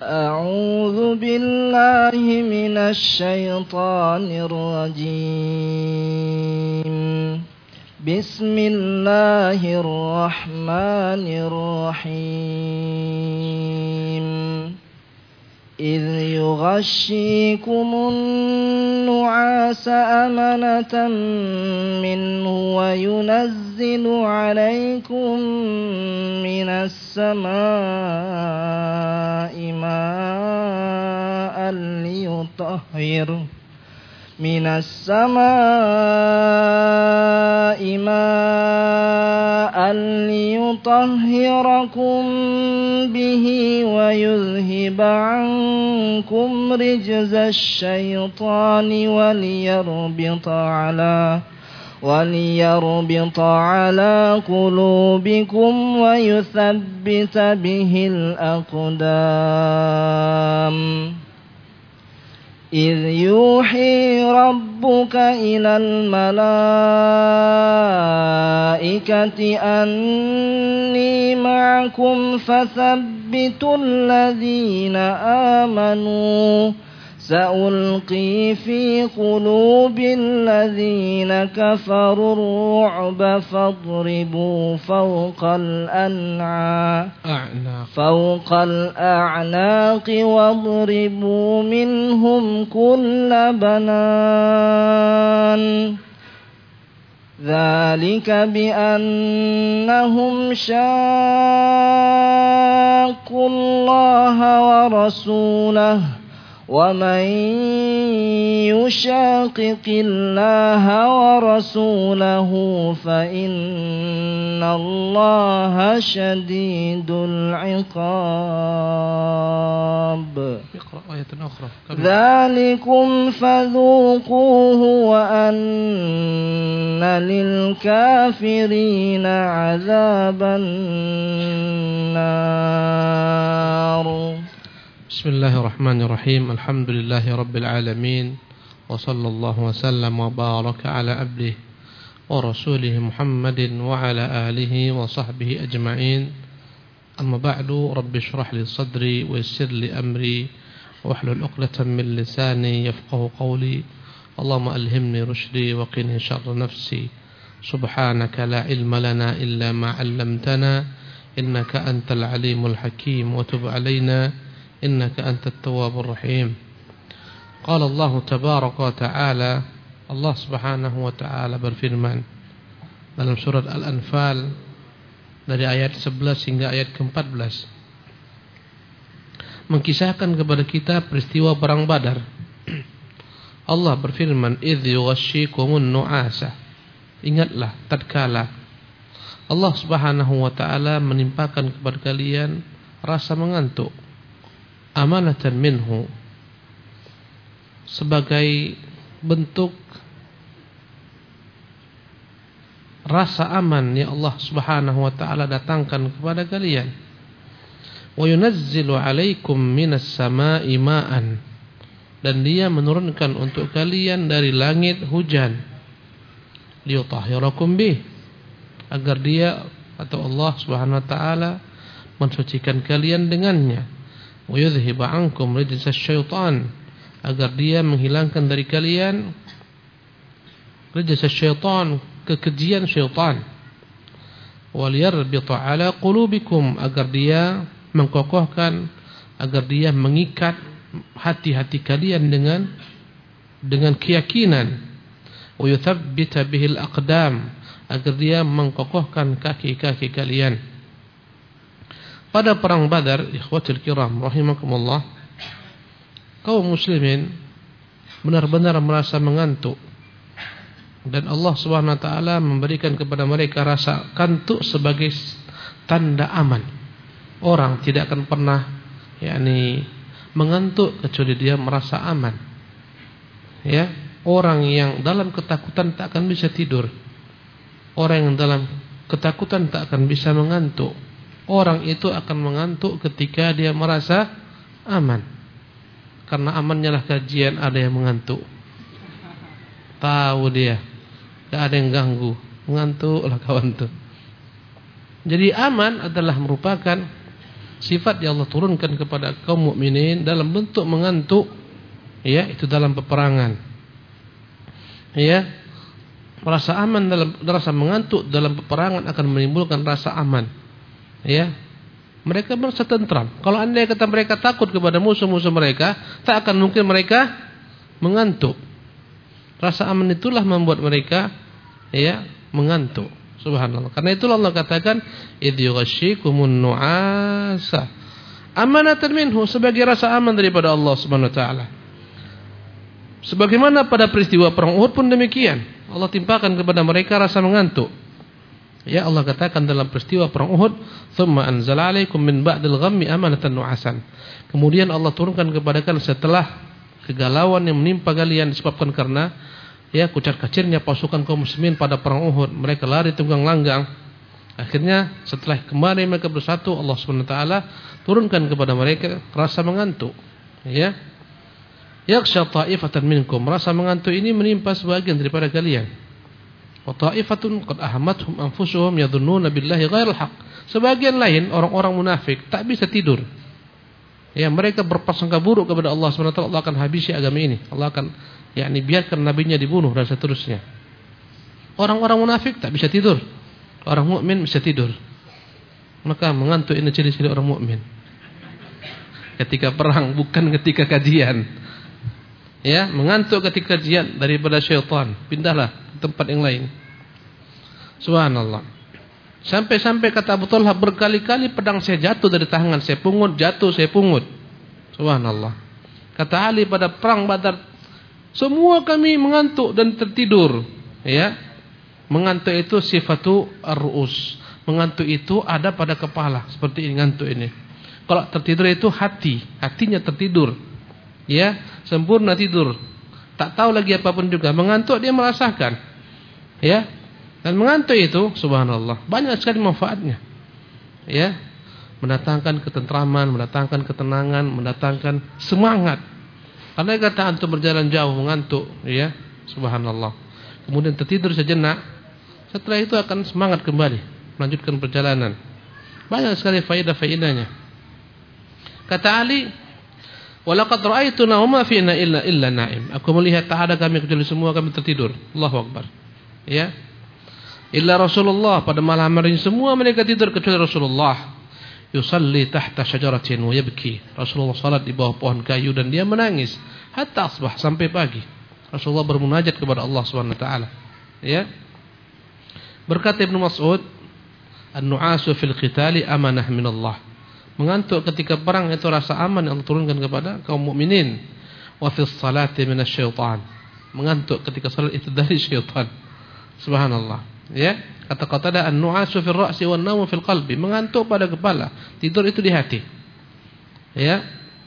أعوذ بالله من الشيطان الرجيم. بسم الله الرحمن الرحيم. إذ يغشيكم النعاس أمنة منه وينزل عليكم من السماء ماء ليطهركم به ويذهب عنكم رجز الشيطان وليربط على قلوبكم ويثبت به الأقدام. إذ يوحي ربك إلى الملائكة أني معكم فثبتوا الذين آمنوا سألقي في قلوب الذين كفروا الرعب فاضربوا فوق الأعناق واضربوا منهم كل بنان. ذلك بأنهم شاقوا الله ورسوله ومن يشاقق الله ورسوله فإن الله شديد العقاب. ذلكم فذوقوه وأن للكافرين عذاب النار. Bismillahirrahmanirrahim. Alhamdulillahirabbil alamin. Wa sallallahu wa sallam wa baraka ala abdihi wa rasulih Muhammadin wa ala alihi wa sahbihi ajma'in. Amma ba'du, rabbi shrah li sadri wa yassir li amri wa hlul 'uqdatam min lisani yafqahu qawli. Allahumma alhimni rushdi wa qini sharra nafsi. Subhanaka la ilma lana illa ma 'allamtana innaka antal alimul hakim wa tub 'alaina innaka antat tawwabur rahim. Qala Allah tabaraka wa ta'ala, Allah subhanahu wa ta'ala berfirman dalam surat Al-Anfal dari ayat 11 hingga ayat ke-14, mengkisahkan kepada kita peristiwa perang Badar. Allah berfirman, idz yughashshikumun nu'asa, ingatlah tatkala Allah subhanahu wa ta'ala menimpakan kepada kalian rasa mengantuk, amanatan minhu, sebagai bentuk rasa aman yang Allah subhanahu wa ta'ala datangkan kepada kalian. Wa yunazzilu alaikum minas sama'i ma'an, dan dia menurunkan untuk kalian dari langit hujan, liyutahhirakum bih, agar dia atau Allah subhanahu wa ta'ala mensucikan kalian dengannya. Wa yudhhiba ankum rijzas syaitan, agar dia menghilangkan dari kalian rijzas syaitan, kekejian syaitan. Wal yarbita ala qulubikum, agar dia mengkokohkan, agar dia mengikat hati-hati kalian dengan keyakinan. Wa yuthabbita bihil aqdam, agar dia mengkokohkan kaki-kaki kalian. Pada perang Badar, ikhwatul kiram rahimakumullah, kaum muslimin benar-benar merasa mengantuk, dan Allah Subhanahu wa taala memberikan kepada mereka rasa kantuk sebagai tanda aman. Orang tidak akan pernah mengantuk kecuali dia merasa aman. Ya, orang yang dalam ketakutan tak akan bisa tidur. Orang yang dalam ketakutan tak akan bisa mengantuk. Orang itu akan mengantuk ketika dia merasa aman. Karena amannya lah kajian, ada yang mengantuk. Tahu dia, gak ada yang ganggu, mengantuk lah kawan tuh. Jadi aman adalah merupakan Sifat yang Allah turunkan kepada kaum mukminin dalam bentuk mengantuk, ya, itu dalam peperangan. Ya, rasa aman rasa mengantuk dalam peperangan akan menimbulkan rasa aman. Ya, mereka merasa tentram. Kalau andai kata mereka takut kepada musuh-musuh mereka, tak akan mungkin mereka mengantuk. Rasa aman itulah membuat mereka, ya, mengantuk. Subhanallah. Karena itulah Allah katakan idh yughashshikumun nu'asa amanatan minhu, sebagai rasa aman daripada Allah Subhanahu wa taala. Sebagaimana pada peristiwa perang Uhud pun demikian. Allah timpakan kepada mereka rasa mengantuk. Ya, Allah katakan dalam peristiwa perang Uhud, "Tsumma anzala 'alaikum min ba'dil ghammi amanatan nu'asan." Kemudian Allah turunkan kepada kalian setelah kegalauan yang menimpa kalian disebabkan karena, ya, kucar-kacirnya pasukan kaum muslimin pada perang Uhud. Mereka lari tunggang langgang. Akhirnya setelah kembali mereka bersatu, Allah Subhanahu wa taala turunkan kepada mereka rasa mengantuk. Ya. Yakhsha ta'ifatan minkum, rasa mengantuk ini menimpa sebagian daripada kalian. Wa ta'ifatun qad ahamathum anfusuhum yadhunnuna billahi ghairal haq. Sebagian lain orang-orang munafik tak bisa tidur. Ya, mereka berprasangka buruk kepada Allah Subhanahu wa taala, Allah akan habisi agama ini. Allah akan, yakni, biarkan nabinya dibunuh dan seterusnya. Orang-orang munafik tak bisa tidur. Orang mukmin bisa tidur. Maka mengantuk ini ciri-ciri orang mukmin. Ketika perang, bukan ketika kajian. Ya, mengantuk ketika kajian daripada syaitan. Pindahlah ke tempat yang lain. Subhanallah. Sampai-sampai kata Abu Talha, berkali-kali pedang saya jatuh dari tangan saya, pungut, jatuh saya pungut. Subhanallah. Kata Ali pada perang Badar, semua kami mengantuk dan tertidur. Ya, mengantuk itu sifatu ar-ru'us. Mengantuk itu ada pada kepala, seperti ini ngantuk ini. Kalau tertidur itu hatinya tertidur. Ya, sempurna tidur. Tak tahu lagi apapun juga. Mengantuk dia merasakan. Ya. Dan mengantuk itu, subhanallah, banyak sekali manfaatnya. Ya. Mendatangkan ketentraman, mendatangkan ketenangan, mendatangkan semangat. Karena kata antum berjalan jauh mengantuk, ya, subhanallah. Kemudian tertidur sejenak, setelah itu akan semangat kembali melanjutkan perjalanan. Banyak sekali faedah-faedahnya. Kata Ali, "Walaqad ra'aituna wa ma fi'na illa na'im." Aku melihat tak ada kami kecuali semua kami tertidur. Allahu Akbar. Ya. Illa Rasulullah, pada malam hari semua mereka tidur kecuali Rasulullah. Yusalli tahta syajaratin wa yabki. Rasulullah salat di bawah pohon kayu dan dia menangis hatta asbah, sampai pagi. Rasulullah bermunajat kepada Allah Subhanahu wa taala. Ya. Berkata Ibnu Mas'ud, "An-nu'asu fil qitali amanah minallah." Mengantuk ketika perang itu rasa aman yang Allah turunkan kepada kaum mukminin. Wa fis salati minasyaitan. Mengantuk ketika salat itu dari syaitan. Subhanallah. Ya, kata Qatadah, an-nu'asu fil ra'si wan nawmu fil qalbi. Mengantuk pada kepala, tidur itu di hati. Ya.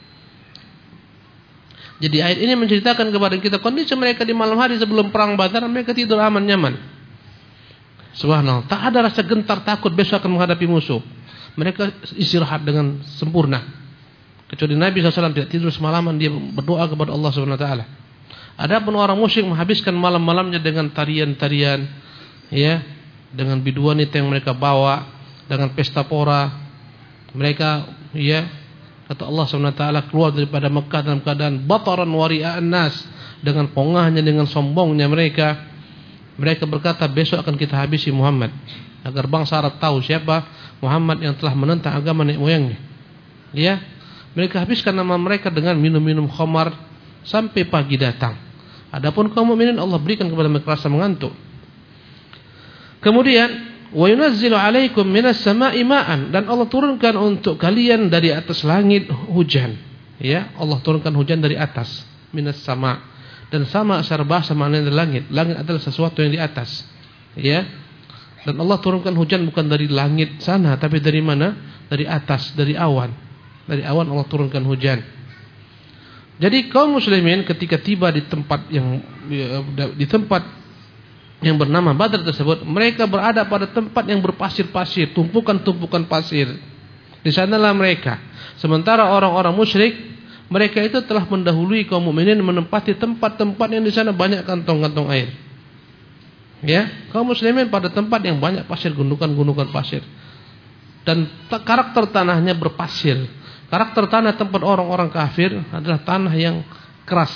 Jadi ayat ini menceritakan kepada kita kondisi mereka di malam hari sebelum perang Badar, mereka tidur aman nyaman. Subhanallah, tak ada rasa gentar takut besok akan menghadapi musuh. Mereka istirahat dengan sempurna. Kecuali Nabi SAW tidak tidur semalaman, dia berdoa kepada Allah Subhanahu wa taala. Adapun orang musyrik menghabiskan malam-malamnya dengan tarian-tarian, ya, dengan biduan itu yang mereka bawa, dengan pesta pora. Mereka, ya, kata Allah Subhanahu wa taala, keluar daripada Mekah dalam keadaan bataran wari'an nas, dengan pongahnya, dengan sombongnya mereka. Mereka berkata, besok akan kita habisi Muhammad, agar bangsa Arab tahu siapa Muhammad yang telah menentang agama nenek moyangnya. Ya, mereka habiskan nama mereka dengan minum-minum khamar sampai pagi datang. Adapun kaum mukminin Allah berikan kepada mereka rasa mengantuk. Kemudian, wa yunazzilu 'alaikum minas sama'i ma'an, dan Allah turunkan untuk kalian dari atas langit hujan. Ya, Allah turunkan hujan dari atas, minas sama'. Dan sama secara bahasa maknanya dari langit. Langit adalah sesuatu yang di atas. Ya. Dan Allah turunkan hujan bukan dari langit sana, tapi dari mana? Dari atas, dari awan. Dari awan Allah turunkan hujan. Jadi kaum muslimin ketika tiba di tempat yang bernama Badar tersebut, mereka berada pada tempat yang berpasir-pasir, tumpukan-tumpukan pasir. Di sanalah mereka. Sementara orang-orang musyrik, mereka itu telah mendahului kaum mukminin menempati tempat-tempat yang di sana banyak kantong-kantong air. Ya, kaum muslimin pada tempat yang banyak pasir, gundukan-gundukan pasir. dan karakter tanahnya berpasir. Karakter tanah tempat orang-orang kafir adalah tanah yang keras.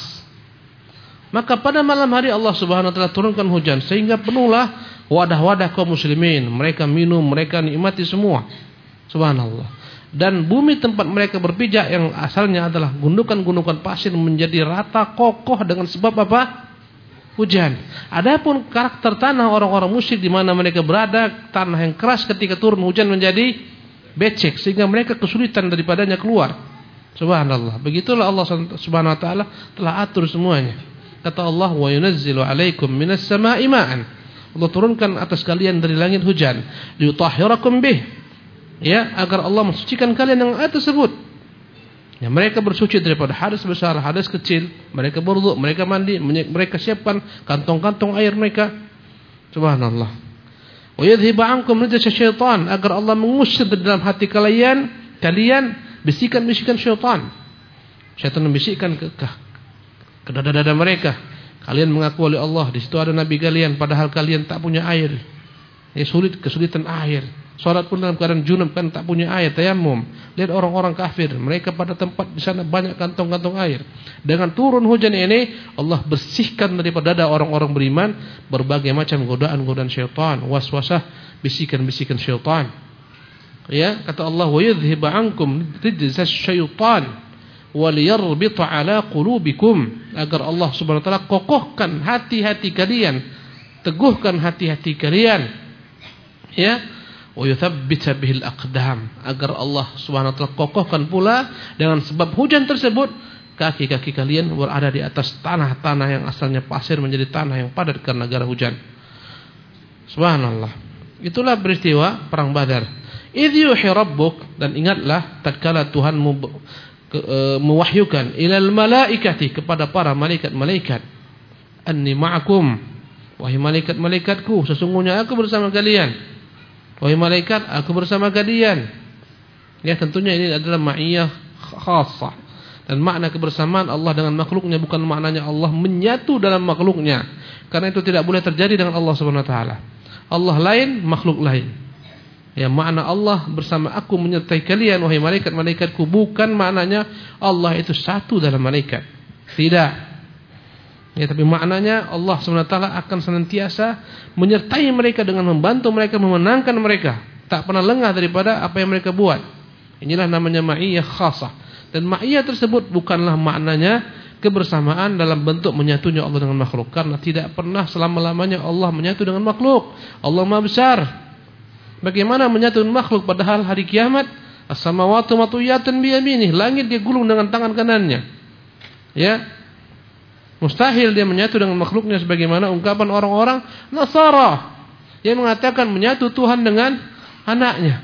Maka pada malam hari Allah Subhanahu wa taala turunkan hujan sehingga penuhlah wadah-wadah kaum muslimin. Mereka minum, mereka nikmati semua. Subhanallah. Dan bumi tempat mereka berpijak yang asalnya adalah gundukan-gundukan pasir menjadi rata kokoh dengan sebab apa? Hujan. Adapun karakter tanah orang-orang musyrik di mana mereka berada, tanah yang keras ketika turun hujan menjadi becek sehingga mereka kesulitan daripadanya keluar. Subhanallah. Begitulah Allah Subhanahu wa taala telah atur semuanya. Kata Allah, "Wa yunazzilu 'alaikum minas sama'i ma'an." Allah turunkan atas kalian dari langit hujan, liyutahhirakum bih. Ya, agar Allah mensucikan kalian dengan air tersebut. Ya, mereka bersuci daripada hadas besar, hadas kecil, mereka berwudu, mereka mandi, mereka siapkan kantong-kantong air mereka. Subhanallah. Wa yadhhibu 'ankum rijsa syaitan, agar Allah mengusir dari dalam hati kalian bisikan-bisikan syaitan. Syaitan membisikkan ke dada-dada mereka. Kalian mengaku oleh Allah, di situ ada nabi kalian, padahal kalian tak punya air. Ya, kesulitan air. Salat pun dalam keadaan junub kan tak punya air, tayammum. Lihat orang-orang kafir, mereka pada tempat di sana banyak kantong-kantong air. Dengan turun hujan ini, Allah bersihkan daripada dada orang-orang beriman berbagai macam godaan-godaan syaitan, waswasah, bisikan-bisikan syaitan. Ya, kata Allah, "Wa yadhhibu 'ankum rijza syaitan wa liyarbita 'ala qulubikum." Agar Allah Subhanahu wa taala kokohkan hati-hati kalian, teguhkan hati-hati kalian. Ya, wa yuthabbita bihil aqdam, agar Allah Subhanahu wa taala kokohkan pula dengan sebab hujan tersebut kaki-kaki kalian berada di atas tanah-tanah yang asalnya pasir menjadi tanah yang padat karena gara hujan. Subhanallah. Itulah peristiwa perang Badar. Idh yuhi rabbuk, dan ingatlah tatkala Tuhanmu mewahyukan ilal malaikati, kepada para malaikat-malaikat, anni ma'akum, wahai malaikat-malaikatku, sesungguhnya aku bersama kalian. Wahai malaikat, aku bersama kalian. Ya, tentunya ini adalah ma'iyah khassah. Dan makna kebersamaan Allah dengan makhluknya bukan maknanya Allah menyatu dalam makhluknya. Karena itu tidak boleh terjadi dengan Allah Subhanahu wa taala. Allah lain, makhluk lain. Ya, makna Allah bersama aku menyertai kalian wahai malaikat-malaikatku bukan maknanya Allah itu satu dalam malaikat. Tidak. Ya, tapi maknanya Allah SWT akan senantiasa menyertai mereka dengan membantu mereka, memenangkan mereka, tak pernah lengah daripada apa yang mereka buat. Inilah namanya ma'iyah khasah. Dan ma'iyah tersebut bukanlah maknanya kebersamaan dalam bentuk menyatunya Allah dengan makhluk, karena tidak pernah selama-lamanya Allah menyatu dengan makhluk. Allah Maha Besar. Bagaimana menyatu dengan makhluk padahal hari kiamat as-samawati matwiyatun biyaminih, langit dia gulung dengan tangan kanannya. Ya, mustahil dia menyatu dengan makhluknya sebagaimana ungkapan orang-orang Nasara yang mengatakan menyatu Tuhan dengan anaknya.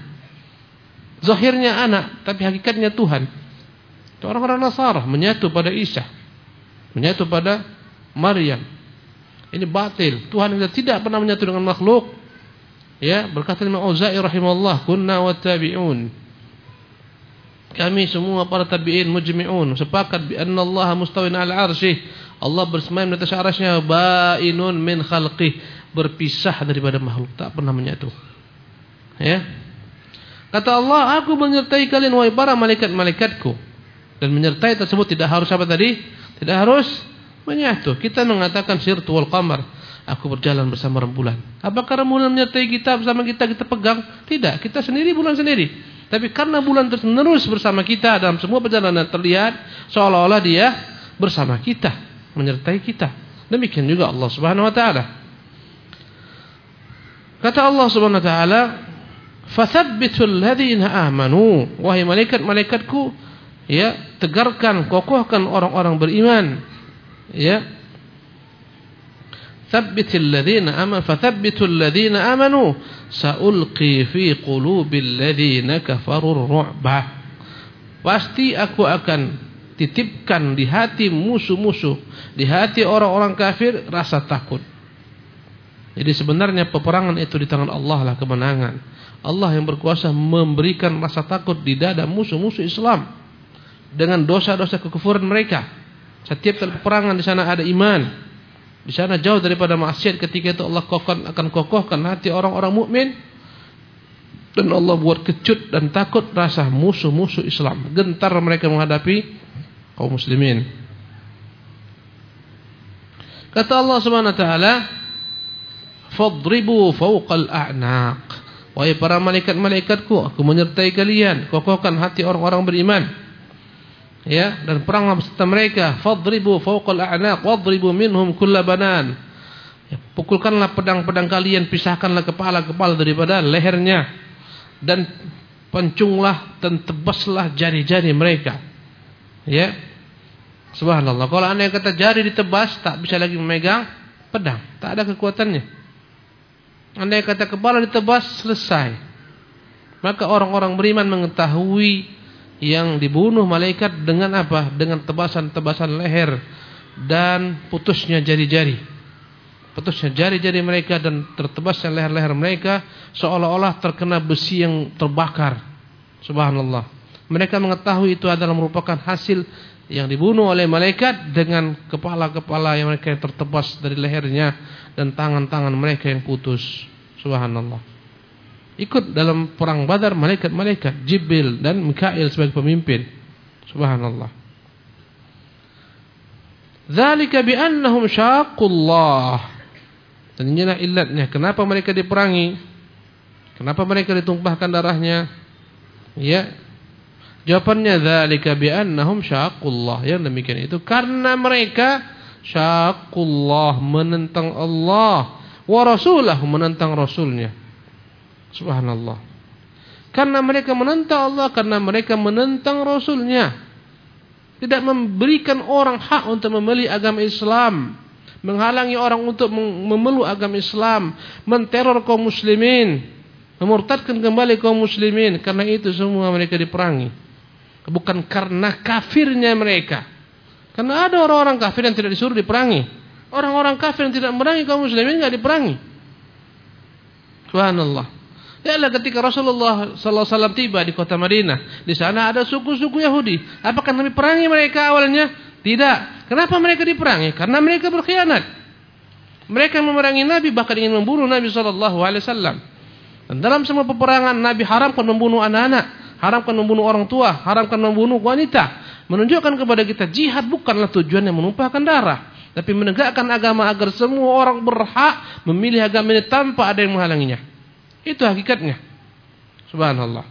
Zahirnya anak, tapi hakikatnya Tuhan. Itu orang-orang Nasara menyatu pada Isa, menyatu pada Maryam. Ini batil. Tuhan tidak pernah menyatu dengan makhluk. Ya, berkata Imam Auza'i rahimahullah, kunna wa tabi'un. Kami semua para tabi'in mujmi'un sepakat bi anna Allah mustawin 'ala 'arsyih. Allah bersemayam di atas arasy-Nya, bainun min khalqih, berpisah daripada makhluk, tak pernah menyatu. Ya. Kata Allah, aku menyertai kalian wahai para malaikat-malaikatku. Dan menyertai tersebut tidak harus apa tadi? Tidak harus menyatu. Kita mengatakan sirtu wal qamar, aku berjalan bersama rembulan. Apakah rembulan menyertai kita bersama kita pegang? Tidak, kita sendiri, bulan sendiri. Tapi karena bulan terus bersama kita dalam semua perjalanan, terlihat seolah-olah dia bersama kita, menyertai kita. Demikian juga Allah Subhanahu wa taala. Kata Allah Subhanahu wa taala, "Fathabbitul ladzina amanu." Wahai malaikat-malaikatku, ya, tegarkan, kokohkan orang-orang beriman. Ya. Thabbitul ladzina amanu, fathabbitul ladzina amanu, saulqi fi qulubil ladzina kafarur ru'ba. Pasti aku akan titipkan di hati musuh-musuh, di hati orang-orang kafir rasa takut. Jadi sebenarnya peperangan itu di tangan Allah lah kemenangan. Allah yang berkuasa memberikan rasa takut di dada musuh-musuh Islam dengan dosa-dosa kekufuran mereka. Setiap kali peperangan di sana ada iman. Di sana jauh daripada maksiat, ketika itu Allah akan kokohkan hati orang-orang mukmin Dan Allah buat kecut dan takut rasa musuh-musuh Islam. Gentar mereka menghadapi kaum muslimin. Kata Allah Subhanahu wa taala, "Fadribu fawqal a'naq." Wahai para malaikat-malaikatku, aku menyertai kalian, kokohkan hati orang-orang beriman. Ya, dan peranglah beserta mereka. Fadribu fawqal a'naq wadribu minhum kulla banan. Ya, pukulkanlah pedang-pedang kalian, pisahkanlah kepala-kepala daripada lehernya. Dan pencunglah dan tebaslah jari-jari mereka. Ya. Subhanallah. Kalau anda yang kata jari ditebas, tak bisa lagi memegang pedang, tak ada kekuatannya. Anda yang kata kepala ditebas, selesai. Maka orang-orang beriman mengetahui yang dibunuh malaikat dengan apa? Dengan tebasan-tebasan leher dan putusnya jari-jari. Putusnya jari-jari mereka dan tertebasnya leher-leher mereka, seolah-olah terkena besi yang terbakar. Subhanallah. Mereka mengetahui itu adalah merupakan hasil yang dibunuh oleh malaikat dengan kepala-kepala yang mereka tertebas dari lehernya dan tangan-tangan mereka yang putus. Subhanallah. Ikut dalam perang Badar malaikat-malaikat Jibril dan Mikail sebagai pemimpin. Subhanallah. Dzalika bi annahum syaqqullah. Dan inilah ilatnya kenapa mereka diperangi, kenapa mereka ditumpahkan darahnya. Ya, jawabannya dzalika bi annahum syaqqullah. Yang demikian itu karena mereka syaqqullah, menentang Allah, wa rasulahu, menentang rasulnya. Subhanallah. Karena mereka menentang Allah, karena mereka menentang rasulnya. Tidak memberikan orang hak untuk memilih agama Islam, menghalangi orang untuk memeluk agama Islam, menteror kaum muslimin, memurtadkan kembali kaum muslimin. Karena itu semua mereka diperangi. Bukan karena kafirnya mereka. Karena ada orang-orang kafir yang tidak disuruh diperangi. Orang-orang kafir yang tidak memerangi kaum muslimin tidak diperangi. Subhanallah. Yalah, ketika Rasulullah SAW tiba di kota Madinah, di sana ada suku-suku Yahudi. Apakah Nabi perangi mereka awalnya? Tidak. Kenapa mereka diperangi? Karena mereka berkhianat. Mereka memerangi Nabi, bahkan ingin membunuh Nabi SAW. Dan dalam semua peperangan Nabi haramkan membunuh anak-anak, haramkan membunuh orang tua, haramkan membunuh wanita. Menunjukkan kepada kita jihad bukanlah tujuannya menumpahkan darah, tapi menegakkan agama agar semua orang berhak memilih agama ini tanpa ada yang menghalanginya. Itu hakikatnya. Subhanallah.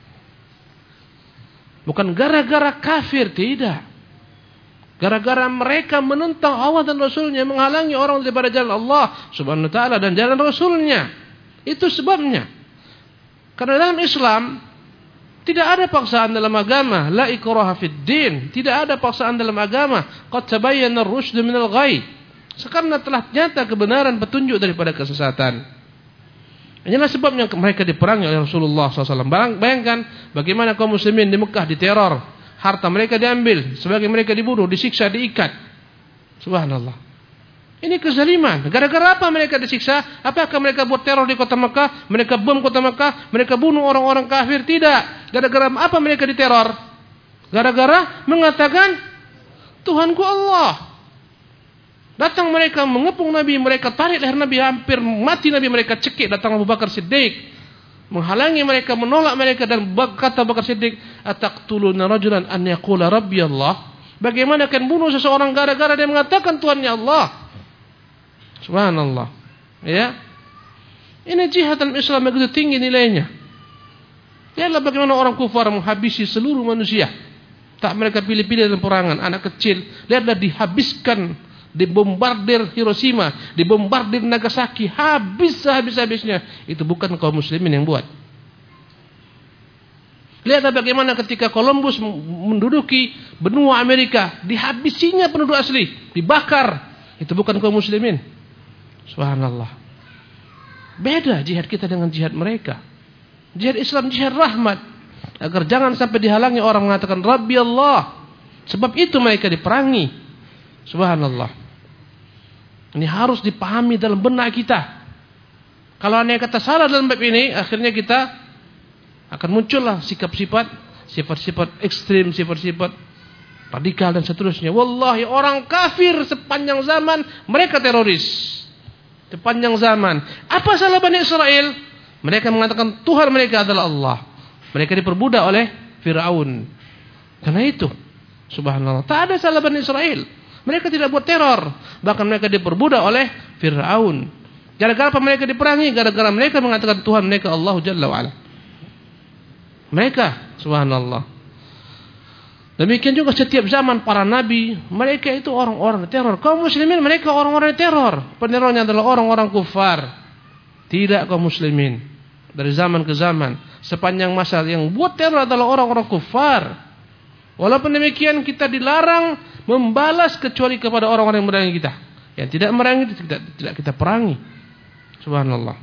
Bukan gara-gara kafir, tidak. Gara-gara mereka menentang Allah dan Rasulnya, menghalangi orang daripada jalan Allah Subhanahu wa ta'ala dan jalan Rasulnya. Itu sebabnya. Karena dalam Islam tidak ada paksaan dalam agama. La ikraha fid din. Tidak ada paksaan dalam agama. Qad tabayyana ar-rusydu minal ghayy. Karena telah nyata kebenaran petunjuk daripada kesesatan. Inilah sebabnya mereka diperangi oleh Rasulullah SAW. Bayangkan bagaimana kaum muslimin di Mekah diteror, harta mereka diambil, sebagian mereka dibunuh, disiksa, diikat. Subhanallah. Ini kezaliman. Gara-gara apa mereka disiksa? Apakah mereka buat teror di kota Mekah? Mereka bom kota Mekah? Mereka bunuh orang-orang kafir? Tidak. Gara-gara apa mereka diteror? Gara-gara mengatakan Tuhanku Allah. Datang mereka mengepung Nabi, mereka tarik leher Nabi, hampir mati Nabi, mereka cekik. Datang Abu Bakar Siddiq, menghalangi mereka, menolak mereka, dan kata Abu Bakar Siddiq, ataqtuluna rajulan an yaqula rabbi Allah? Bagaimana akan bunuh seseorang gara-gara dia mengatakan Tuhannya Allah? Subhanallah. Ya. Ini jihad dalam Islam begitu tinggi nilainya. Lihatlah bagaimana orang kufar menghabisi seluruh manusia. Tak mereka pilih-pilih dalam perangan. Anak kecil, lihatlah dihabiskan, dibombardir Hiroshima, dibombardir Nagasaki, habis-habisnya. Itu bukan kaum muslimin yang buat. Lihatlah bagaimana ketika Columbus menduduki benua Amerika, dihabisinya penduduk asli, dibakar. Itu bukan kaum muslimin. Subhanallah. Beda jihad kita dengan jihad mereka. Jihad Islam, jihad rahmat, agar jangan sampai dihalangi orang mengatakan Rabbi Allah. Sebab itu mereka diperangi. Subhanallah. Ini harus dipahami dalam benak kita. Kalau ada yang kata salah dalam bab ini, akhirnya kita akan muncullah sifat-sifat ekstrim, sifat-sifat radikal dan seterusnya. Wallahi, orang kafir sepanjang zaman mereka teroris. Sepanjang zaman. Apa salah Bani Israel? Mereka mengatakan Tuhan mereka adalah Allah. Mereka diperbudak oleh Fir'aun. Karena itu, subhanallah, tak ada salah Bani Israel. Mereka tidak buat teror. Bahkan mereka diperbudak oleh Fir'aun. Gara-gara apa mereka diperangi? Gara-gara mereka mengatakan Tuhan mereka Allah Jalla wa'ala. Mereka, subhanallah. Demikian juga setiap zaman para nabi, mereka itu orang-orang teror. Kaum muslimin mereka orang-orang teror. Penerornya adalah orang-orang kufar. Tidak kaum muslimin. Dari zaman ke zaman, sepanjang masa yang buat teror adalah orang-orang kufar. Walaupun demikian kita dilarang membalas kecuali kepada orang-orang yang merangi kita. Yang tidak merangi tidak kita perangi. Subhanallah.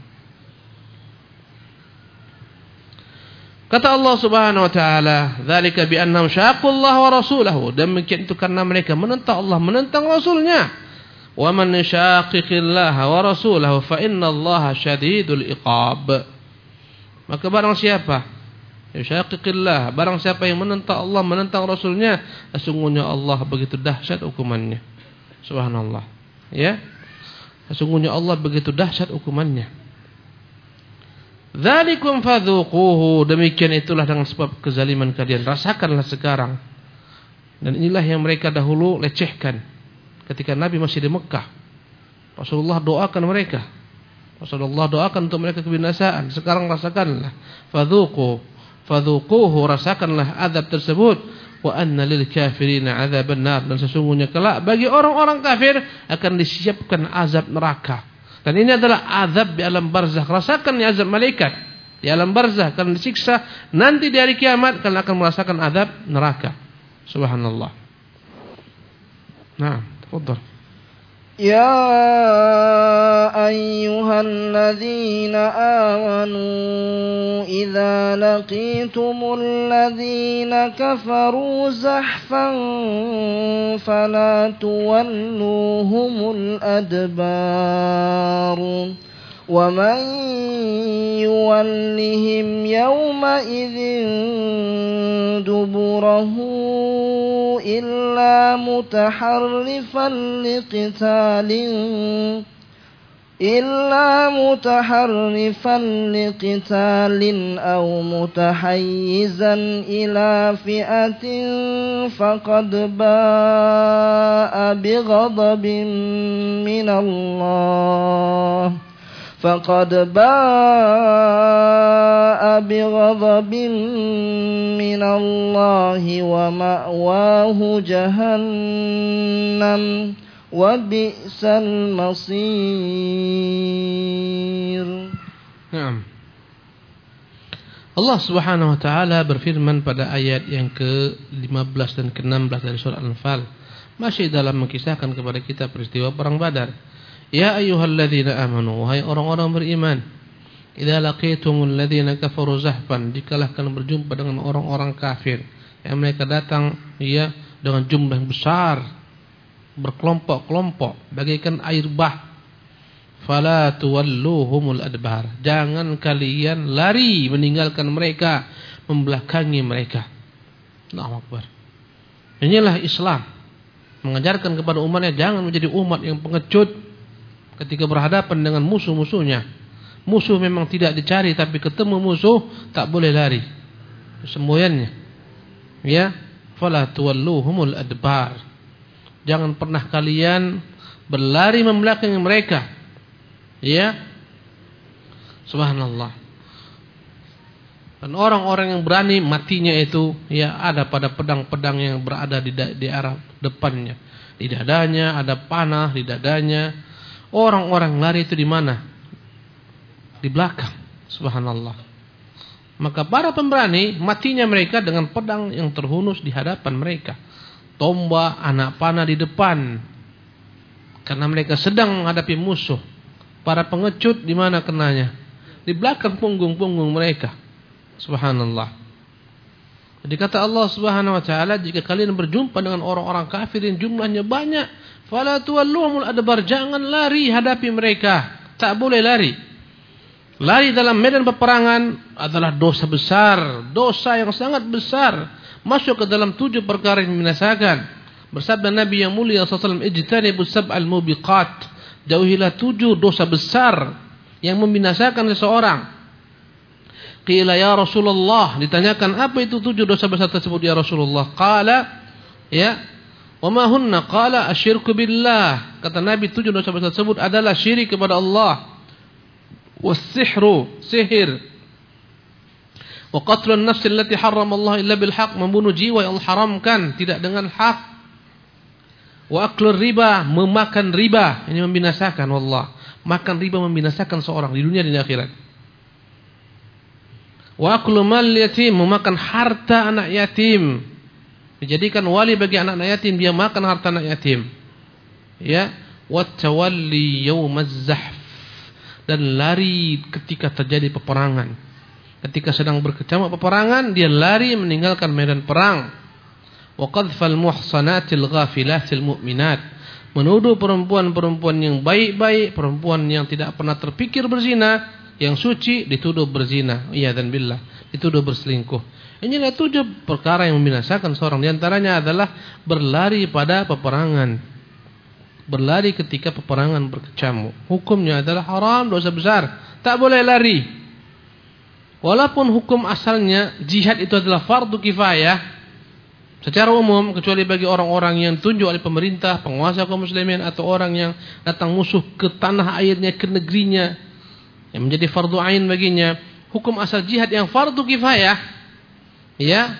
Kata Allah Subhanahu wa taala, "Dzalika bi annahum syaqullaha wa rasulahu." Demikian itu karena mereka menentang Allah, menentang Rasulnya. "Wa man yashaqiqillaha wa rasulahu fa innallaha syadidul iqab." Maka barang siapa yashaqiqillah, barang siapa yang menentang Allah, menentang Rasulnya, sesungguhnya Allah begitu dahsyat hukumannya. Subhanallah. Ya. Sesungguhnya Allah begitu dahsyat hukumannya. Dzalikum fadzuquhu, demikian itulah dengan sebab kezaliman kalian, rasakanlah sekarang. Dan inilah yang mereka dahulu lecehkan ketika Nabi masih di Mekah. Rasulullah doakan mereka. Rasulullah doakan untuk mereka kebinasaan. Sekarang rasakanlah. Fadzuquhu, rasakanlah azab tersebut. Wa anna lil kafirina adzaban nar, dan sesungguhnya kelak bagi orang-orang kafir akan disiapkan azab neraka. Dan ini adalah azab di alam barzakh. Rasakan ya azab malaikat di alam barzakh akan disiksa, nanti di hari kiamat kalian akan merasakan azab neraka. Subhanallah. Nah, tafadhal. يا أيها الذين آمنوا إذا لقيتم الذين كفروا زحفا فلا تولوهم الأدبار ومن يولهم يومئذ دبره إلا متحرفا لقتال أو متحيزا إلى فئة فقد باء بغضب من الله ومأواه جهنم وبئس المصير. Naam. Allah Subhanahu wa taala berfirman pada ayat yang ke-15 dan ke-16 dari surah Al-Anfal, masih dalam mengisahkan kepada kita peristiwa perang Badar. Ya ayyuhalladzina amanu, wahai orang-orang beriman, idza laqitumul ladzina kafaru zahfan, jikalah kalian berjumpa dengan orang-orang kafir yang mereka datang ya dengan jumlah yang besar, berkelompok-kelompok bagaikan air bah, fala tuwalluhumul adbar, jangan kalian lari meninggalkan mereka, membelakangi mereka. Allahu Akbar. Inilah Islam, mengajarkan kepada umatnya jangan menjadi umat yang pengecut ketika berhadapan dengan musuh-musuhnya. Musuh memang tidak dicari, tapi ketemu musuh tak boleh lari, semboyannya. Ya, fala tuwalluhumul adbar, jangan pernah kalian berlari membelakangi mereka. Ya, subhanallah. Dan orang-orang yang berani matinya itu ya ada pada pedang-pedang yang berada di arah depannya, di dadanya ada panah di dadanya. Orang-orang lari itu di mana? Di belakang. Subhanallah. Maka para pemberani matinya mereka dengan pedang yang terhunus di hadapan mereka, tombak, anak panah di depan, karena mereka sedang menghadapi musuh. Para pengecut di mana kenanya? Di belakang punggung-punggung mereka. Subhanallah. Jadi kata Allah Subhanahu wa taala, jika kalian berjumpa dengan orang-orang kafir yang jumlahnya banyak, fala tuwalluhumul adbar, jangan lari hadapi mereka. Tak boleh lari. Lari dalam medan peperangan adalah dosa besar, dosa yang sangat besar, masuk ke dalam 7 perkara yang membinasakan. Bersabda Nabi yang mulia sallallahu alaihi wasallam, ijtanibus sab'al mubiqat, jauhilah 7 dosa besar yang membinasakan seseorang. Qila ya Rasulullah, ditanyakan apa itu 7 dosa besar tersebut ya Rasulullah? Qala, ya, wa ma hunna? Qala asyirku billah. Kata Nabi 7 dosa besar tersebut adalah syirik kepada Allah, was-sihru, sihir, wa qatlun nafs allati harrama Allah illa bil haqq, membunuh jiwa yang Allah haramkan tidak dengan hak, wa aklur riba, memakan riba, ini membinasakan. wallah, makan riba membinasakan seorang di dunia dan di akhirat. Wa aklu mal yatim, memakan harta anak yatim, dijadikan wali bagi anak-anak yatim, dia makan harta anak yatim. Ya, wa tawalli yaumaz zahf, dan lari ketika terjadi peperangan. Ketika sedang berkecamuk peperangan, dia lari meninggalkan medan perang. Wa qadfal muhsanatil ghafilatil mu'minat, menuduh perempuan-perempuan yang baik-baik, perempuan yang tidak pernah terpikir berzina, yang suci, dituduh berzina, iya dan billah, dituduh berselingkuh. Inilah 7 perkara yang membinasakan seorang. Di antaranya adalah berlari pada peperangan, berlari ketika peperangan berkecamuk. Hukumnya adalah haram, dosa besar, tak boleh lari. Walaupun hukum asalnya jihad itu adalah fardu kifayah secara umum, kecuali bagi orang-orang yang ditunjuk oleh pemerintah, penguasa kaum muslimin, atau orang yang datang musuh ke tanah airnya, ke negerinya, yang menjadi fardu ain baginya. Hukum asal jihad yang fardu kifayah, ya,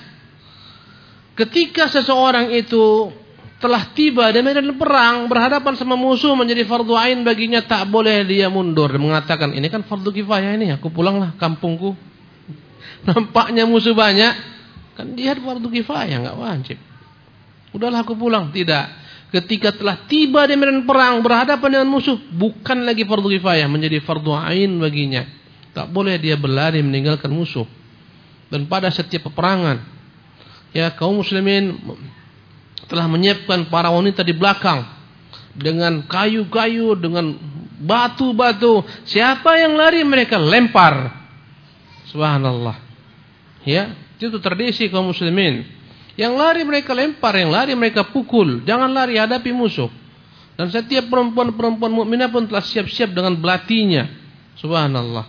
ketika seseorang itu telah tiba di medan perang berhadapan sama musuh, menjadi fardu ain baginya, tak boleh dia mundur dan mengatakan ini kan fardu kifayah, ini aku pulanglah kampungku, nampaknya musuh banyak, kan jihad fardu kifayah, enggak wajib, udahlah aku pulang. Tidak. Ketika telah tiba di medan perang berhadapan dengan musuh, bukan lagi fardu kifayah, menjadi fardu ain baginya. Tak boleh dia berlari meninggalkan musuh. Dan pada setiap peperangan, ya, kaum muslimin telah menyiapkan para wanita di belakang dengan kayu-kayu, dengan batu-batu. Siapa yang lari mereka lempar. Subhanallah. Ya, itu tradisi kaum muslimin. Yang lari mereka lempar, yang lari mereka pukul. Jangan lari, hadapi musuh. Dan setiap perempuan-perempuan mukminah pun telah siap-siap dengan belatinya. Subhanallah.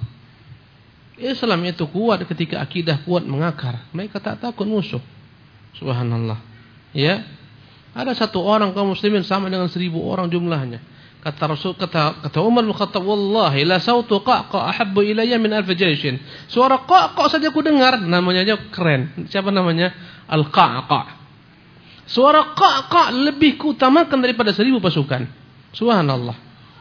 Islam itu kuat ketika akidah kuat mengakar. Mereka tak takut musuh. Subhanallah. Ya. Ada 1 orang kaum muslimin sama dengan 1000 orang jumlahnya. Kata Rasul, kata Umar bin Khattab, wallahi la sautu qaqa ahabbu ilayya min alf jayshin. Suara qaqa saja aku dengar, namanya aja keren. Siapa namanya? Al-Qaqa. Suara qaqa lebih kuutamakan daripada 1000 pasukan. Subhanallah.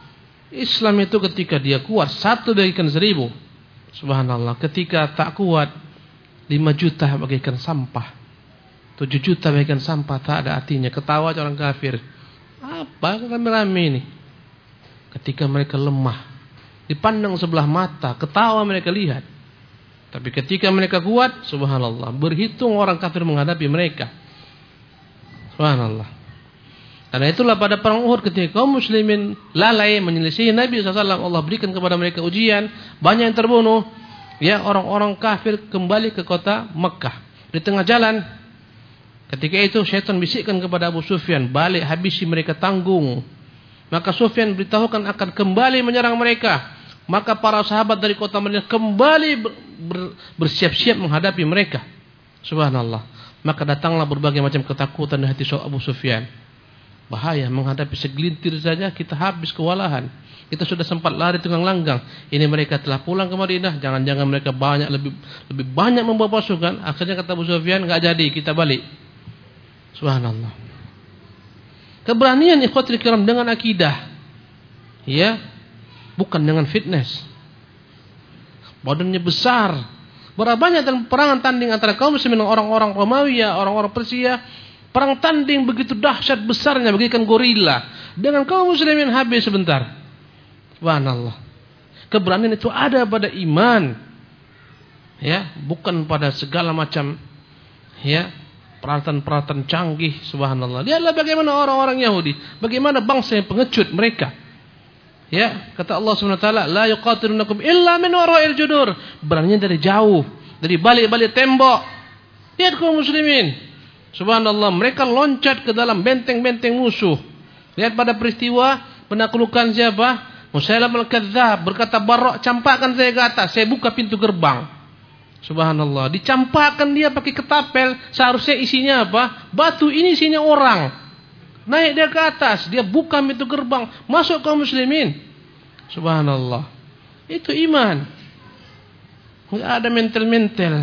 Islam itu ketika dia kuat 1 bagaikan 1000. Subhanallah. Ketika tak kuat 5 juta bagaikan sampah, 7 juta bagaikan sampah, tak ada artinya. Ketawa orang kafir, apa rame-rame ini? Ketika mereka lemah, dipandang sebelah mata, ketawa mereka lihat. Tapi ketika mereka kuat, subhanallah, berhitung orang kafir menghadapi mereka. Subhanallah. Karena itulah pada perang Uhud ketika kaum muslimin lalai menyelisihi Nabi SAW, Allah berikan kepada mereka ujian, banyak yang terbunuh. Ya, orang-orang kafir kembali ke kota Mekah. Di tengah jalan, ketika itu syaitan bisikkan kepada Abu Sufyan, balik habisi mereka tanggung. Maka Sufyan beritahukan akan kembali menyerang mereka. Maka para sahabat dari kota Madinah kembali bersiap-siap menghadapi mereka. Subhanallah. Maka datanglah berbagai macam ketakutan di hati Abu Sufyan. Bahaya, menghadapi segelintir saja kita habis kewalahan. Kita sudah sempat lari tunggang langgang. Ini mereka telah pulang ke Madinah. Jangan-jangan mereka lebih banyak membawa pasukan. Akhirnya kata Abu Sufyan, enggak jadi, kita balik. Subhanallah. Keberanian ikhwatul kiram dengan akidah, ya, bukan dengan fitness. Badannya besar. Berapa banyak dalam perangan tanding antara kaum muslimin dan orang-orang Romawi, orang-orang Persia, perang tanding begitu dahsyat besarnya bagaikan gorila. Dengan kaum muslimin habis sebentar. Subhanallah. Keberanian itu ada pada iman, ya, bukan pada segala macam, ya, peralatan-peralatan canggih. Subhanallah. Lihatlah bagaimana orang-orang Yahudi, bagaimana bangsa yang pengecut mereka. Ya, kata Allah SWT, la yuqatilunakum illa min wara'il judur. Beraninya dari jauh, dari balik-balik tembok. Lihat kaum muslimin. Subhanallah, mereka loncat ke dalam benteng-benteng musuh. Lihat pada peristiwa penaklukan siapa? Musailamah al-Kadzdzab berkata, Barok, campakkan saya ke atas, saya buka pintu gerbang. Subhanallah, dicampakkan dia pakai ketapel, seharusnya isinya apa? Batu, ini isinya orang. Naik dia ke atas, dia buka pintu gerbang, masuk kaum muslimin. Subhanallah. Itu iman. Enggak ada mental-mental.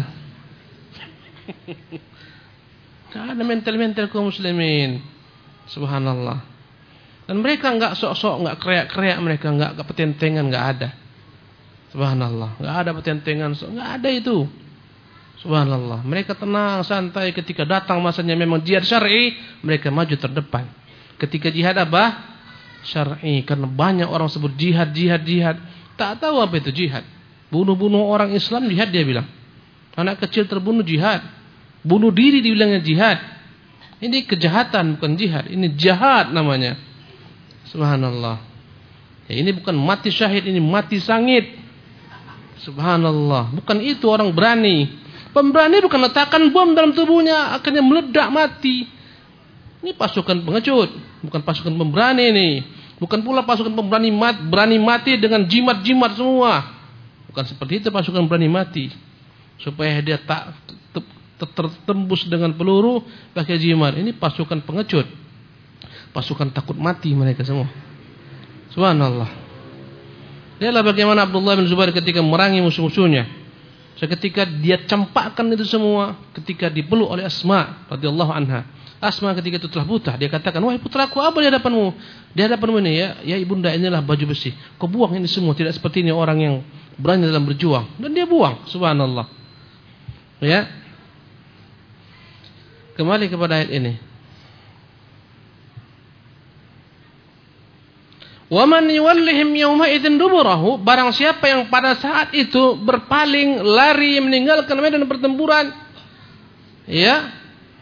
Enggak ada mental-mental kaum muslimin. Subhanallah. Dan mereka enggak sok-sok, enggak kreak-kreak, mereka enggak petentengan, enggak ada. Subhanallah, enggak ada petentengan, enggak ada itu. Subhanallah, mereka tenang, santai. Ketika datang masanya memang jihad syar'i, mereka maju terdepan. Ketika jihad apa? Syar'i. Karena banyak orang sebut jihad. Tak tahu apa itu jihad. Bunuh-bunuh orang Islam jihad dia bilang. Anak kecil terbunuh jihad. Bunuh diri dibilangnya jihad. Ini kejahatan, bukan jihad. Ini jahat namanya. Subhanallah. Ya, ini bukan mati syahid, ini mati sangit. Subhanallah. Bukan itu orang berani. Pemberani bukan letakkan bom dalam tubuhnya, akhirnya meledak mati. Ini pasukan pengecut, bukan pasukan pemberani ini. Bukan pula pasukan pemberani berani mati dengan jimat-jimat semua. Bukan seperti itu pasukan berani mati. Supaya dia tak tertembus dengan peluru pakai jimat. Ini pasukan pengecut. Pasukan takut mati mereka semua. Subhanallah. Lihatlah bagaimana Abdullah bin Zubair ketika memerangi musuh-musuhnya. Seketika dia campakkan itu semua ketika dipeluk oleh Asma radhiyallahu anha. Asma ketika itu telah buta, dia katakan, "Wahai putraku, apa di hadapanmu?" Di hadapanmu ini ya ibunda, inilah baju besi. Kau buang ini semua, tidak seperti ini orang yang berani dalam berjuang. Dan dia buang, subhanallah. Ya. Kembali kepada ayat ini. Wa man yuwallihim yawma idzin duburahu, barang siapa yang pada saat itu berpaling, lari, meninggalkan medan pertempuran, ya,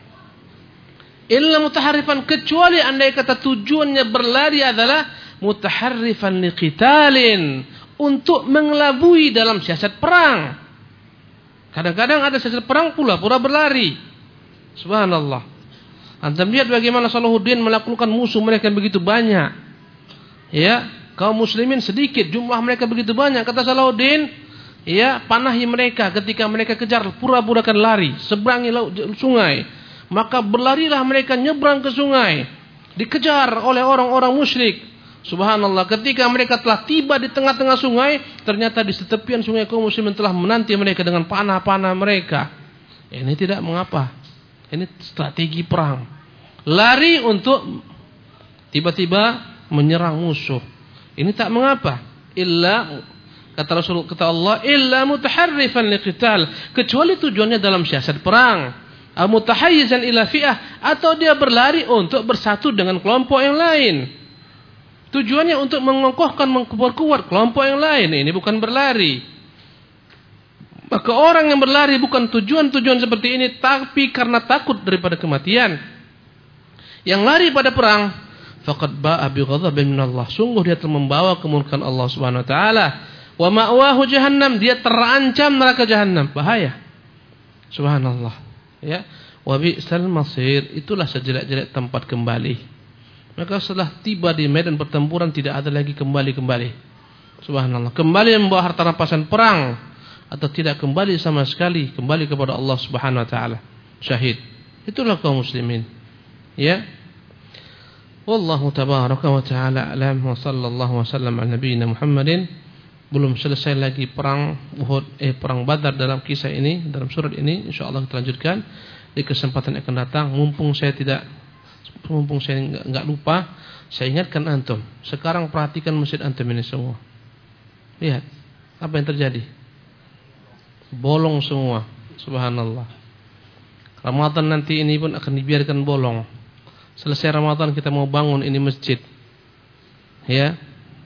illa mutaharrifan, kecuali andai kata tujuannya berlari adalah mutaharrifan liqitalin, untuk mengelabui dalam siasat perang. Kadang-kadang ada siasat perang pura-pura berlari. Subhanallah. Antum lihat bagaimana Salahuddin melakukan musuh mereka begitu banyak. Ya, kaum muslimin sedikit, jumlah mereka begitu banyak. Kata Salahuddin, ya, panahi mereka ketika mereka kejar, pura-purakan lari, seberangi sungai. Maka berlarilah mereka nyebrang ke sungai, dikejar oleh orang-orang musyrik. Subhanallah, ketika mereka telah tiba di tengah-tengah sungai, ternyata di tepian sungai kaum muslimin telah menanti mereka dengan panah-panah mereka. Ini tidak mengapa. Ini strategi perang. Lari untuk tiba-tiba menyerang musuh. Ini tak mengapa. Illa, kata Rasul, kata Allah, illa mutaharrifan liqital, kecuali tujuannya dalam siasat perang. Mutahayyizan ila fi'ah, atau dia berlari untuk bersatu dengan kelompok yang lain. Tujuannya untuk mengokohkan, memperkuat kelompok yang lain. Ini bukan berlari. Maka orang yang berlari bukan tujuan-tujuan seperti ini, tapi karena takut daripada kematian. Yang lari pada perang, faqad ba'a bi ghadabin minallah, sungguh dia telah membawa kemurkaan Allah Subhanahu wa taala. Wa ma'wahu jahannam, dia terancam neraka jahannam, bahaya. Subhanallah. Ya, wa bi'sal masir, itulah sejelek-jelek tempat kembali. Maka setelah tiba di medan pertempuran tidak ada lagi kembali-kembali. Subhanallah. Kembali membawa harta rampasan perang atau tidak kembali sama sekali, kembali kepada Allah Subhanahu wa taala. Syahid. Itulah kaum muslimin. Ya. Wallahu tabaraka wa taala alam, wa sallallahu wasallam ala nabiyina Muhammadin. Belum selesai lagi perang Uhud, perang Badar dalam kisah ini, dalam surat ini. Insyaallah kita lanjutkan di kesempatan yang akan datang. Mumpung saya enggak lupa, saya ingatkan antum. Sekarang perhatikan masjid antum ini semua. Lihat apa yang terjadi. Bolong semua. Subhanallah. Ramadan nanti ini pun akan dibiarkan bolong. Selesai Ramadan kita mau bangun ini masjid. Ya.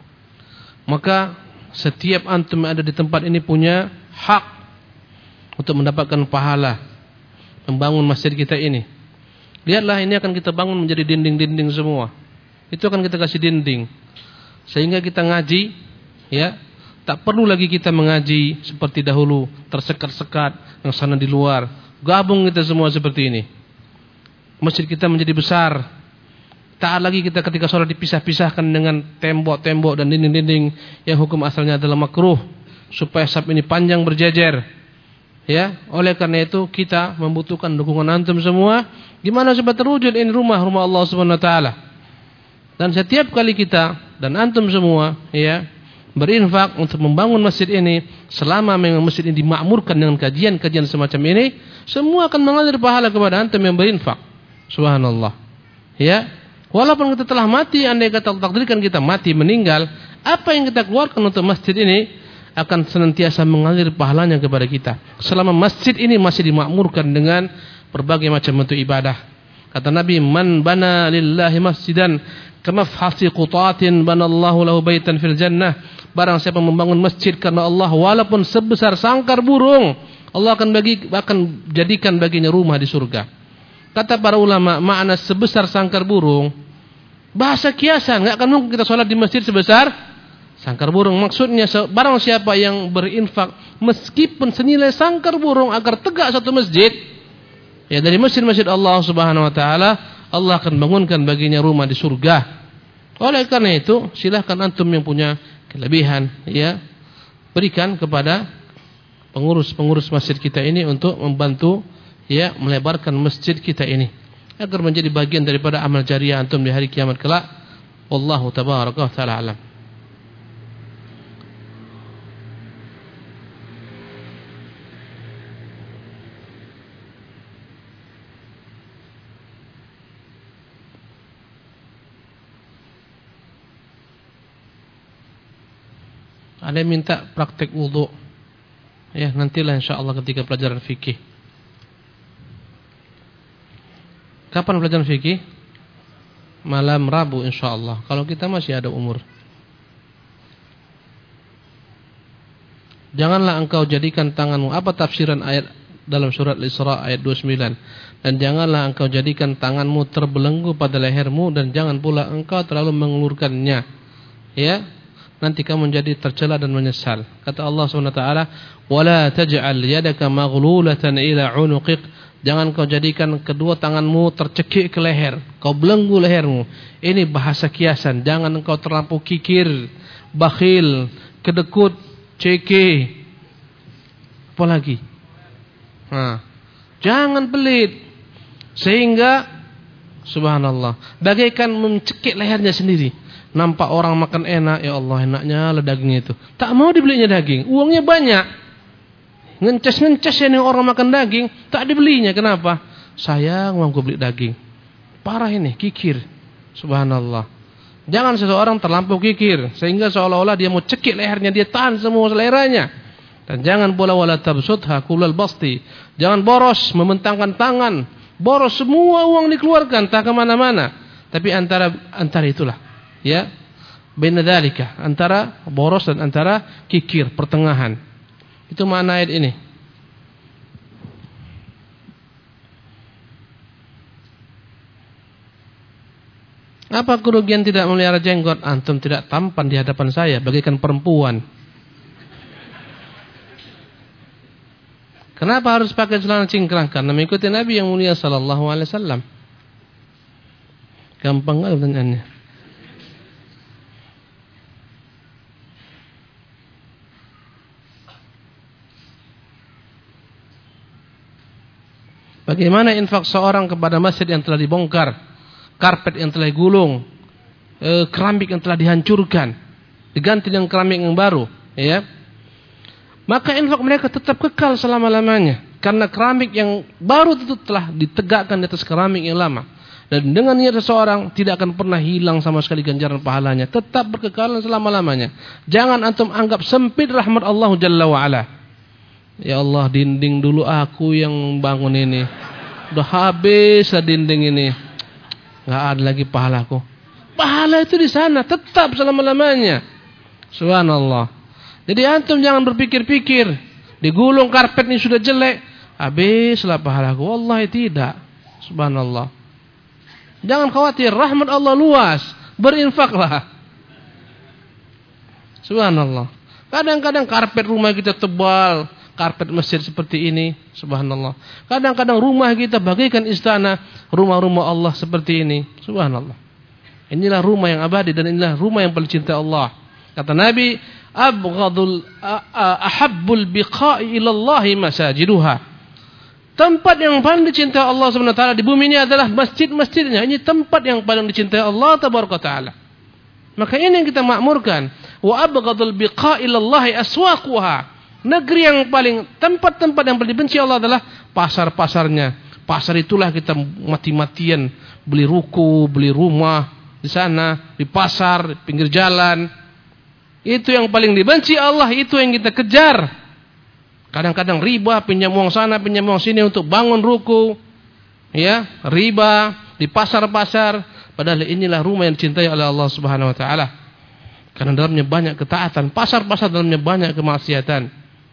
Maka setiap antum yang ada di tempat ini punya hak untuk mendapatkan pahala membangun masjid kita ini. Lihatlah, ini akan kita bangun menjadi dinding-dinding semua. Itu akan kita kasih dinding. Sehingga kita ngaji, ya, tak perlu lagi kita mengaji seperti dahulu, tersekat-sekat, yang sana di luar. Gabung kita semua seperti ini. Masjid kita menjadi besar. Tak lagi kita ketika sholat dipisah-pisahkan dengan tembok-tembok dan dinding-dinding yang hukum asalnya adalah makruh. Supaya saf ini panjang berjejer. Ya, oleh karena itu kita membutuhkan dukungan antum semua. Gimana supaya terwujud ini rumah Allah Subhanahu wa taala. Dan setiap kali kita dan antum semua ya berinfak untuk membangun masjid ini, selama memang masjid ini dimakmurkan dengan kajian-kajian semacam ini, semua akan mengalir pahala kepada antum yang berinfak. Subhanallah. Ya, walaupun kita telah mati, andai kata Allah takdirkan kita mati meninggal, apa yang kita keluarkan untuk masjid ini akan senantiasa mengalir pahalanya kepada kita. Selama masjid ini masih dimakmurkan dengan berbagai macam bentuk ibadah. Kata Nabi, "Man bana lillahi masjidan kamafhasi qutatin banallahu lahu baitan fil jannah." Barang siapa membangun masjid karena Allah walaupun sebesar sangkar burung, Allah akan jadikan baginya rumah di surga. Kata para ulama, makna sebesar sangkar burung bahasa kiasan, enggak akan mungkin kita sholat di masjid sebesar sangkar burung. Maksudnya barang siapa yang berinfak meskipun senilai sangkar burung agar tegak satu masjid, ya dari masjid-masjid Allah Subhanahu wa taala, Allah akan bangunkan baginya rumah di surga. Oleh karena itu, silahkan antum yang punya kelebihan ya berikan kepada pengurus-pengurus masjid kita ini untuk membantu ya melebarkan masjid kita ini agar menjadi bagian daripada amal jariah antum di hari kiamat kelak. Wallahu tabaraka wa taala alam. Ada yang minta praktek wudu. Ya, nantilah insyaallah ketika pelajaran fikih. Kapan pelajaran fikih? Malam Rabu insyaallah. Kalau kita masih ada umur. Janganlah engkau jadikan tanganmu, apa tafsiran ayat dalam surat Al-Isra ayat 29. Dan janganlah engkau jadikan tanganmu terbelenggu pada lehermu dan jangan pula engkau terlalu mengulurkannya. Ya. Nanti kamu menjadi tercela dan menyesal. Kata Allah SWT, "Wala taj'al yadaka maghlulatan ila 'unuqik." Jangan kau jadikan kedua tanganmu tercekik ke leher, kau belenggu lehermu. Ini bahasa kiasan. Jangan engkau terlampau kikir, bakhil, kedekut, ceke. Apa lagi? Jangan pelit sehingga subhanallah bagaikan mencekik lehernya sendiri. Nampak orang makan enak, ya Allah enaknya lah dagingnya itu. Tak mau dibelinya daging, uangnya banyak. Ngences-ngences ya nih orang makan daging, tak dibelinya. Kenapa? Sayang uang gue beli daging. Parah ini, kikir. Subhanallah. Jangan seseorang terlampau kikir sehingga seolah-olah dia mau cekik lehernya, dia tahan semua seleranya. Dan jangan pula wala tabsutha kullal basti. Jangan boros, membentangkan tangan. Boros semua uang dikeluarkan, tak kemana-mana. Tapi antara itulah. Ya, baina dzalika, antara boros dan antara kikir, pertengahan. Itu makna ayat ini. Apa kerugian tidak memelihara jenggot? Antum tidak tampan di hadapan saya bagaikan perempuan. Kenapa harus pakai celana cingkrang? Karena mengikuti Nabi yang mulia sallallahu alaihi wasallam. Gampang kali pertanyaannya. Bagaimana infak seorang kepada masjid yang telah dibongkar, karpet yang telah digulung, keramik yang telah dihancurkan, diganti dengan keramik yang baru, ya? Maka infak mereka tetap kekal selama-lamanya, karena keramik yang baru itu telah ditegakkan di atas keramik yang lama. Dan dengan niat seseorang tidak akan pernah hilang sama sekali ganjaran pahalanya, tetap berkekalan selama-lamanya. Jangan antum anggap sempit rahmat Allah Jalla wa Ala. Ya Allah, dinding dulu aku yang bangun ini. Udah habis lah dinding ini. Enggak ada lagi pahalaku. Pahala itu di sana tetap selama-lamanya. Subhanallah. Jadi antum jangan berpikir-pikir, digulung karpet ini sudah jelek, habislah pahalaku. Wallahi tidak. Subhanallah. Jangan khawatir, rahmat Allah luas. Berinfaklah. Subhanallah. Kadang-kadang karpet rumah kita tebal, karpet masjid seperti ini, subhanallah. Kadang-kadang rumah kita bagaikan istana, rumah-rumah Allah seperti ini, subhanallah. Inilah rumah yang abadi dan inilah rumah yang paling cinta Allah. Kata Nabi, ahabbul biqa'i ila Allah masajiduha. Tempat yang paling dicintai Allah Subhanahu wa taala di bumi ini adalah masjid-masjidnya. Ini tempat yang paling dicintai Allah tabaraka taala. Maka ini yang kita makmurkan. Wa abghadul biqa'i ila Allah aswaquha. Negeri yang paling, tempat-tempat yang paling dibenci Allah adalah pasar-pasarnya. Pasar itulah kita mati-matian beli ruko, beli rumah di sana, di pasar, di pinggir jalan. Itu yang paling dibenci Allah, itu yang kita kejar. Kadang-kadang riba, pinjam uang sana, pinjam uang sini untuk bangun ruko. Ya, riba di pasar-pasar. Padahal inilah rumah yang dicintai oleh Allah Subhanahu wa taala. Karena dalamnya banyak ketaatan, pasar-pasar dalamnya banyak kemaksiatan.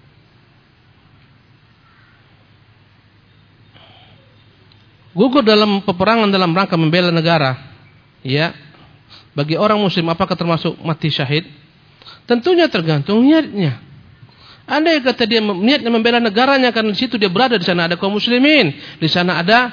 Gugur dalam peperangan dalam rangka membela negara. Ya. Bagi orang muslim apakah termasuk mati syahid? Tentunya tergantung niatnya. Andai kata dia niatnya membela negaranya karena di situ dia berada, di sana ada kaum muslimin, di sana ada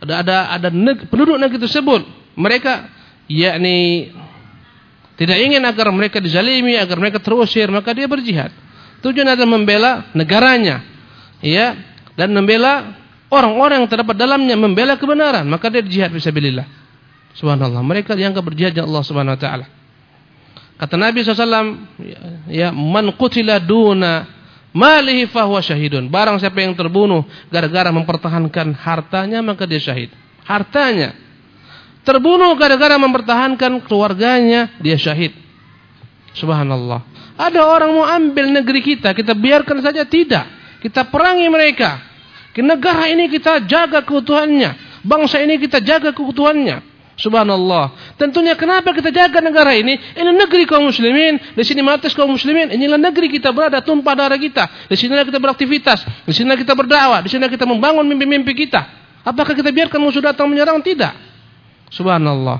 penduduk negeri tersebut. Mereka yakni tidak ingin agar mereka dizalimi, agar mereka terusir, maka dia berjihad. Tujuan adalah membela negaranya. Ya, dan membela orang-orang yang terdapat dalamnya, membela kebenaran, maka dia jihad fisabilillah. Subhanallah, mereka dianggap berjihad oleh Allah Subhanahu wa taala. Kata Nabi SAW, ya, man qutila duna malihi fahuwa syahidun. Barang siapa yang terbunuh gara-gara mempertahankan hartanya, maka dia syahid. Hartanya terbunuh gara-gara mempertahankan keluarganya, dia syahid. Subhanallah. Ada orang mau ambil negeri kita biarkan saja? Tidak. Kita perangi mereka. Negara ini kita jaga keutuhannya. Bangsa ini kita jaga keutuhannya. Subhanallah. Tentunya kenapa kita jaga negara ini? Ini negeri kaum muslimin. Di sini matas kaum muslimin. Inilah negeri kita berada, tumpah darah kita. Di sinilah kita beraktivitas. Di sinilah kita berdakwah. Di sinilah kita membangun mimpi-mimpi kita. Apakah kita biarkan musuh datang menyerang? Tidak. Subhanallah.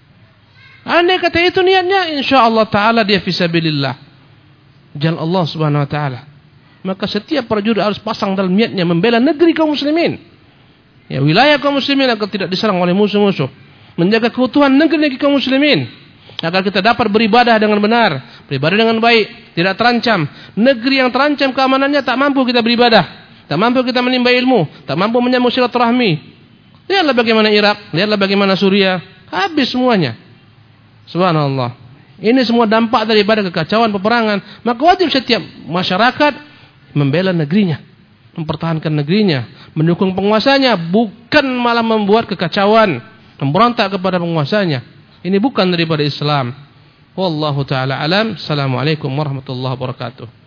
Andai kata itu niatnya, insyaallah taala dia fisabilillah. Jalan Allah Subhanahu wa taala. Maka setiap prajurit harus pasang dalam niatnya membela negeri kaum muslimin. Ya, wilayah kaum muslimin agar tidak diserang oleh musuh-musuh. Menjaga keutuhan negeri kaum muslimin agar kita dapat beribadah dengan benar, beribadah dengan baik, tidak terancam. Negeri yang terancam keamanannya tak mampu kita beribadah, tak mampu kita menimba ilmu, tak mampu menyambung silaturahmi. Lihatlah bagaimana Irak, lihatlah bagaimana Suriah, habis semuanya. Subhanallah. Ini semua dampak daripada kekacauan peperangan. Maka wajib setiap masyarakat membela negerinya, mempertahankan negerinya, mendukung penguasanya, bukan malah membuat kekacauan, memberontak kepada penguasanya. Ini bukan daripada Islam. Wallahu taala alam. Assalamualaikum warahmatullahi wabarakatuh.